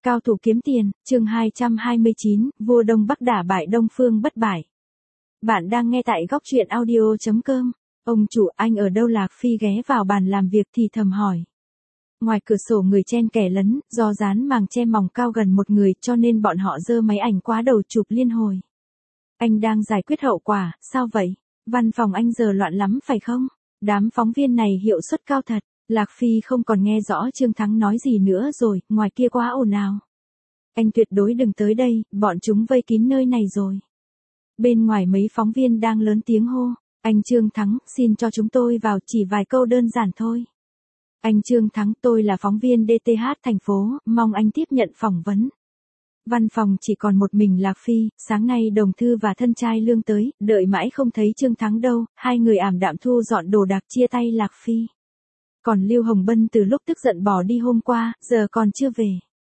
Cao thủ kiếm tiền, chương 229, vua Đông Bắc đả bại Đông Phương bất bại. Bạn đang nghe tại góc truyện audio.com. Ông chủ, anh ở đâu? Lạc Phi ghé vào bàn làm việc thì thầm hỏi. Ngoài cửa sổ người chen kẻ lấn, do dán màng che mỏng cao gần một người cho nên bọn họ giơ máy ảnh quá đầu chụp liên hồi. Anh đang giải quyết hậu quả, sao vậy? Văn phòng anh giờ loạn lắm phải không? Đám phóng viên này hiệu suất cao thật. Lạc Phi không còn nghe rõ Trương Thắng nói gì nữa rồi, ngoài kia quá ồn ào. Anh tuyệt đối đừng tới đây, bọn chúng vây kín nơi này rồi. Bên ngoài mấy phóng viên đang lớn tiếng hô, anh Trương Thắng, xin cho chúng tôi vào, chỉ vài câu đơn giản thôi. Anh Trương Thắng, tôi là phóng viên DTH thành phố, mong anh tiếp nhận phỏng vấn. Văn phòng chỉ còn một mình Lạc Phi, sáng nay Đồng Thư và thân trai Lương tới, đợi mãi không thấy Trương Thắng đâu, hai người ảm đạm thu dọn đồ đạc chia tay Lạc Phi. Còn Lưu Hồng Bân từ lúc tức giận bỏ đi hôm qua, giờ còn chưa về.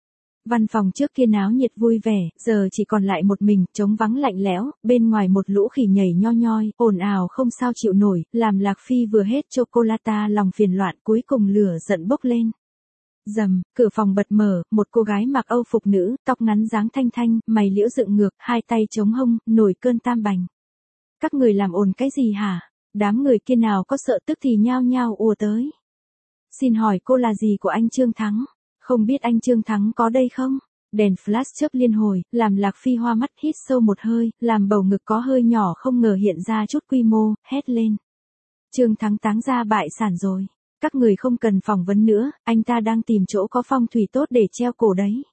Văn phòng trước kia náo nhiệt vui vẻ, giờ chỉ còn lại một mình, trống vắng lạnh lẽo, bên ngoài một lũ khỉ nhảy nho nhoi, ồn ào không sao chịu nổi, làm Lạc Phi vừa hết chocolata lòng phiền loạn, cuối cùng lửa giận bốc lên. Rầm, cửa phòng bật mở, một cô gái mặc Âu phục nữ, tóc ngắn dáng thanh thanh, mày liễu dựng ngược, hai tay chống hông, nổi cơn tam bành. Các người làm ồn cái gì hả? Đám người kia nào có sợ tức thì nhao nhao ùa tới. Xin hỏi cô là gì của anh Trương Thắng? Không biết anh Trương Thắng có đây không? Đèn flash chớp liên hồi, làm Lạc Phi hoa mắt hít sâu một hơi, làm bầu ngực có hơi nhỏ không ngờ hiện ra chút quy mô, hét lên. Trương Thắng táng ra bại sản rồi. Các người không cần phỏng vấn nữa, anh ta đang tìm chỗ có phong thủy tốt để treo cổ đấy.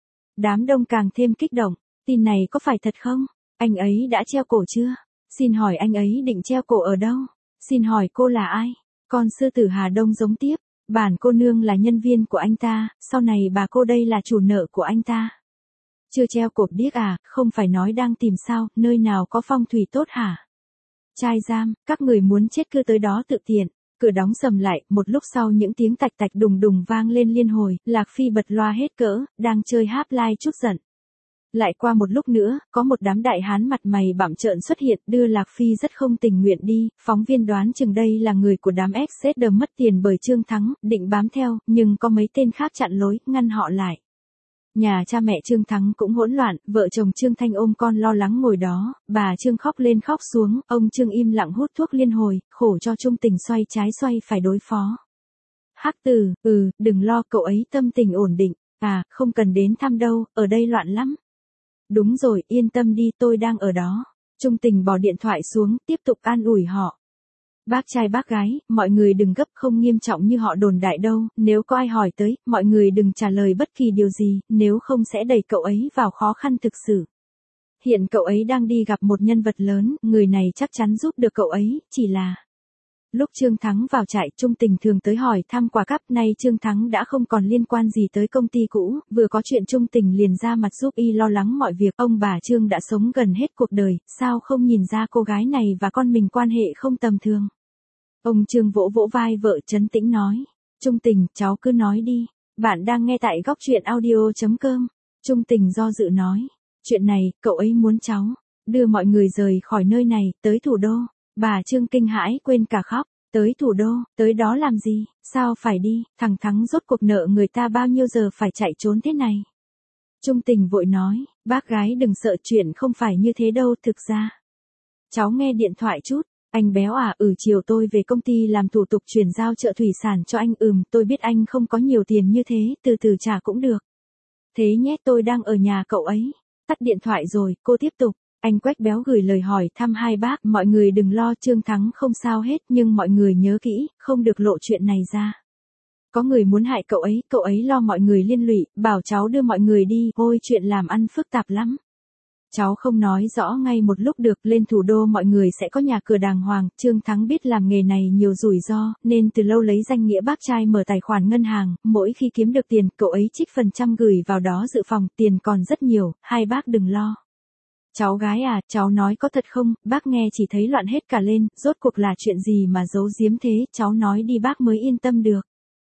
Đám đông càng thêm kích động, tin này có phải thật không? Anh ấy đã treo cổ chưa? Xin hỏi anh ấy định treo cổ ở đâu? Xin hỏi cô là ai? Con sư tử Hà Đông giống tiếp. Bản cô nương là nhân viên của anh ta, sau này bà cô đây là chủ nợ của anh ta. Chưa treo cột điếc à, không phải nói đang tìm sao, nơi nào có phong thủy tốt hả? Trai giam, các người muốn chết cứ tới đó tự tiện. Cửa đóng sầm lại, một lúc sau những tiếng tạch tạch đùng đùng vang lên liên hồi, Lạc Phi bật loa hết cỡ, đang chơi Half-Life chút giận. Lại qua một lúc nữa, có một đám đại hán mặt mày bặm trợn xuất hiện, đưa Lạc Phi rất không tình nguyện đi, phóng viên đoán chừng đây là người của đám XZ mất tiền bởi Trương Thắng, định bám theo, nhưng có mấy tên khác chặn lối, ngăn họ lại. Nhà cha mẹ Trương Thắng cũng hỗn loạn, vợ chồng Trương Thanh ôm con lo lắng ngồi đó, bà Trương khóc lên khóc xuống, ông Trương im lặng hút thuốc liên hồi, khổ cho Trung Tình xoay trái xoay phải đối phó. Hắc Từ, đừng lo, cậu ấy tâm tình ổn định, không cần đến thăm đâu, ở đây loạn lắm. Đúng rồi, yên tâm đi, tôi đang ở đó. Trung Tình bỏ điện thoại xuống, tiếp tục an ủi họ. Bác trai bác gái, mọi người đừng gấp, không nghiêm trọng như họ đồn đại đâu, nếu có ai hỏi tới, mọi người đừng trả lời bất kỳ điều gì, nếu không sẽ đẩy cậu ấy vào khó khăn thực sự. Hiện cậu ấy đang đi gặp một nhân vật lớn, người này chắc chắn giúp được cậu ấy, chỉ là... Lúc Trương Thắng vào trại, Trung Tình thường tới hỏi thăm quà cắp, nay Trương Thắng đã không còn liên quan gì tới công ty cũ, vừa có chuyện Trung Tình liền ra mặt giúp y lo lắng mọi việc, ông bà Trương đã sống gần hết cuộc đời, sao không nhìn ra cô gái này và con mình quan hệ không tầm thường. Ông Trương vỗ vỗ vai vợ trấn tĩnh nói, Trung Tình, cháu cứ nói đi, bạn đang nghe tại góc truyện audio.com, Trung Tình do dự nói, chuyện này, cậu ấy muốn cháu đưa mọi người rời khỏi nơi này, tới thủ đô. Bà Trương kinh hãi quên cả khóc, tới thủ đô, tới đó làm gì, sao phải đi, thằng Thắng rốt cuộc nợ người ta bao nhiêu giờ phải chạy trốn thế này. Trung Tình vội nói, bác gái đừng sợ, chuyện không phải như thế đâu, thực ra. Cháu nghe điện thoại chút, anh béo chiều tôi về công ty làm thủ tục chuyển giao chợ thủy sản cho anh, tôi biết anh không có nhiều tiền như thế, từ từ trả cũng được. Thế nhé, tôi đang ở nhà cậu ấy. Tắt điện thoại rồi, cô tiếp tục. Anh Quách béo gửi lời hỏi thăm hai bác, mọi người đừng lo, Trương Thắng không sao hết, nhưng mọi người nhớ kỹ, không được lộ chuyện này ra. Có người muốn hại cậu ấy lo mọi người liên lụy, bảo cháu đưa mọi người đi, ôi chuyện làm ăn phức tạp lắm. Cháu không nói rõ ngay một lúc được, lên thủ đô mọi người sẽ có nhà cửa đàng hoàng, Trương Thắng biết làm nghề này nhiều rủi ro, nên từ lâu lấy danh nghĩa bác trai mở tài khoản ngân hàng, mỗi khi kiếm được tiền, cậu ấy trích phần trăm gửi vào đó dự phòng, tiền còn rất nhiều, hai bác đừng lo. Cháu gái cháu nói có thật không, bác nghe chỉ thấy loạn hết cả lên, rốt cuộc là chuyện gì mà giấu giếm thế, cháu nói đi bác mới yên tâm được.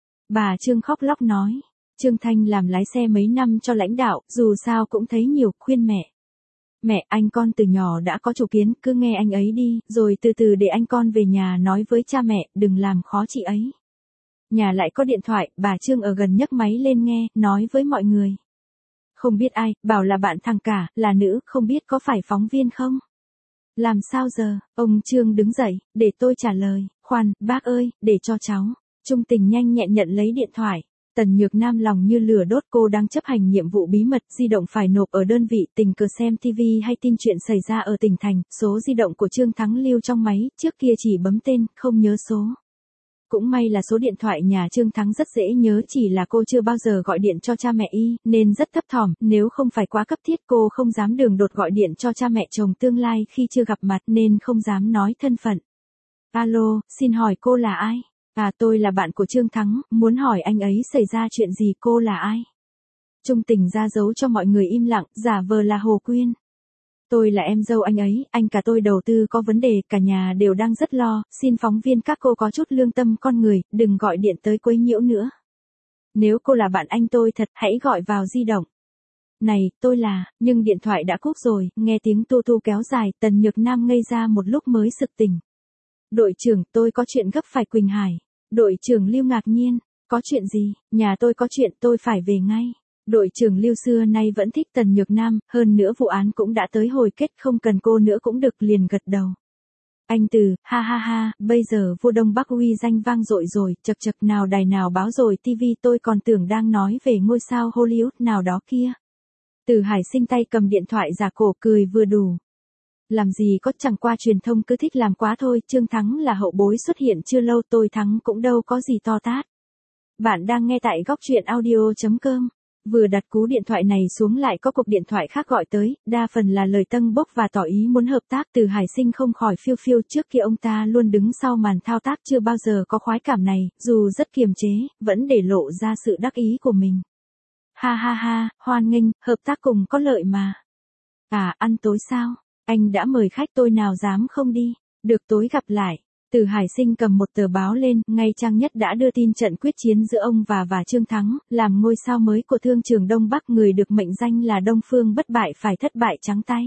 Bà Trương khóc lóc nói, Trương Thanh làm lái xe mấy năm cho lãnh đạo, dù sao cũng thấy nhiều, khuyên mẹ. Mẹ, anh con từ nhỏ đã có chủ kiến, cứ nghe anh ấy đi, rồi từ từ để anh con về nhà nói với cha mẹ, đừng làm khó chị ấy. Nhà lại có điện thoại, bà Trương ở gần nhấc máy lên nghe, nói với mọi người. Không biết ai, bảo là bạn thằng cả, là nữ, không biết có phải phóng viên không? Làm sao giờ, ông Trương đứng dậy, để tôi trả lời, khoan, bác ơi, để cho cháu. Trung Tình nhanh nhẹn nhận lấy điện thoại. Tần Nhược Nam lòng như lửa đốt, cô đang chấp hành nhiệm vụ bí mật, di động phải nộp ở đơn vị, tình cờ xem TV hay tin chuyện xảy ra ở tỉnh thành, số di động của Trương Thắng lưu trong máy, trước kia chỉ bấm tên, không nhớ số. Cũng may là số điện thoại nhà Trương Thắng rất dễ nhớ, chỉ là cô chưa bao giờ gọi điện cho cha mẹ y, nên rất thấp thỏm, nếu không phải quá cấp thiết cô không dám đường đột gọi điện cho cha mẹ chồng tương lai khi chưa gặp mặt nên không dám nói thân phận. Alo, xin hỏi cô là ai? À, tôi là bạn của Trương Thắng, muốn hỏi anh ấy xảy ra chuyện gì, cô là ai? Trung Tình ra dấu cho mọi người im lặng, giả vờ là Hồ Quyên. Tôi là em dâu anh ấy, anh cả tôi đầu tư có vấn đề, cả nhà đều đang rất lo, xin phóng viên các cô có chút lương tâm con người, đừng gọi điện tới quấy nhiễu nữa. Nếu cô là bạn anh tôi thật, hãy gọi vào di động. Này, tôi là, nhưng điện thoại đã cúp rồi, nghe tiếng tu tu kéo dài, Tần Nhược Nam ngây ra một lúc mới sực tỉnh. Đội trưởng, tôi có chuyện gấp phải Quỳnh Hải. Đội trưởng Lưu ngạc nhiên, có chuyện gì, nhà tôi có chuyện tôi phải về ngay. Đội trưởng Lưu xưa nay vẫn thích Tần Nhược Nam, hơn nữa vụ án cũng đã tới hồi kết, không cần cô nữa cũng được, liền gật đầu. Anh Từ, ha ha ha, bây giờ vua Đông Bắc uy danh vang dội rồi, chật chật nào đài nào báo rồi TV, tôi còn tưởng đang nói về ngôi sao Hollywood nào đó kia. Từ Hải Sinh tay cầm điện thoại giả cổ cười vừa đủ. Làm gì có, chẳng qua truyền thông cứ thích làm quá thôi, Trương Thắng là hậu bối xuất hiện chưa lâu, tôi Thắng cũng đâu có gì to tát. Bạn đang nghe tại góc truyện audio.com. Vừa đặt cú điện thoại này xuống lại có cuộc điện thoại khác gọi tới, đa phần là lời tâng bốc và tỏ ý muốn hợp tác. Từ Hải Sinh không khỏi phiêu phiêu, trước kia ông ta luôn đứng sau màn thao tác, chưa bao giờ có khoái cảm này, dù rất kiềm chế, vẫn để lộ ra sự đắc ý của mình. Ha ha ha, hoan nghênh, hợp tác cùng có lợi mà. À, ăn tối sao? Anh đã mời khách, tôi nào dám không đi. Được, tối gặp lại. Từ Hải Sinh cầm một tờ báo lên, ngay trang nhất đã đưa tin trận quyết chiến giữa ông và Trương Thắng, làm ngôi sao mới của thương trường Đông Bắc, người được mệnh danh là Đông Phương bất bại phải thất bại trắng tay.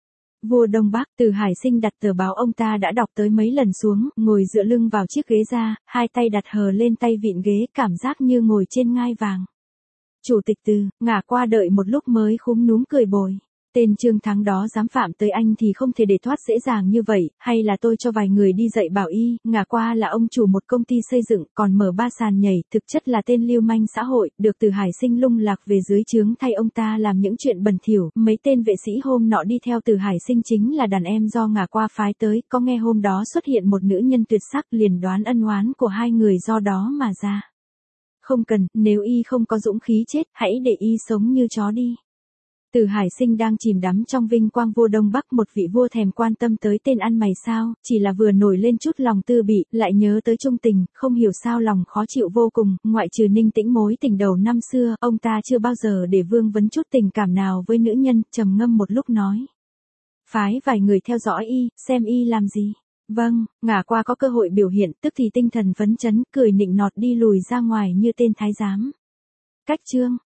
Vua Đông Bắc. Từ Hải Sinh đặt tờ báo ông ta đã đọc tới mấy lần xuống, ngồi dựa lưng vào chiếc ghế ra, hai tay đặt hờ lên tay vịn ghế, cảm giác như ngồi trên ngai vàng. Chủ tịch Từ, ngả qua đợi một lúc mới khúm núm cười bồi. Tên Trương Thắng đó dám phạm tới anh thì không thể để thoát dễ dàng như vậy, hay là tôi cho vài người đi dạy bảo y, ngả qua là ông chủ một công ty xây dựng, còn mở 3 sàn nhảy, thực chất là tên lưu manh xã hội, được Từ Hải Sinh lung lạc về dưới trướng thay ông ta làm những chuyện bẩn thỉu. Mấy tên vệ sĩ hôm nọ đi theo Từ Hải Sinh chính là đàn em do ngả qua phái tới, có nghe hôm đó xuất hiện một nữ nhân tuyệt sắc, liền đoán ân oán của hai người do đó mà ra. Không cần, nếu y không có dũng khí chết, hãy để y sống như chó đi. Từ Hải Sinh đang chìm đắm trong vinh quang vua Đông Bắc, một vị vua thèm quan tâm tới tên ăn mày sao, chỉ là vừa nổi lên chút lòng tư bị, lại nhớ tới Trung Tình, không hiểu sao lòng khó chịu vô cùng, ngoại trừ Ninh Tĩnh mối tình đầu năm xưa, ông ta chưa bao giờ để vương vấn chút tình cảm nào với nữ nhân, trầm ngâm một lúc nói. Phái vài người theo dõi y, xem y làm gì. Vâng, ngả qua có cơ hội biểu hiện, tức thì tinh thần phấn chấn, cười nịnh nọt đi lùi ra ngoài như tên thái giám. Cách Trương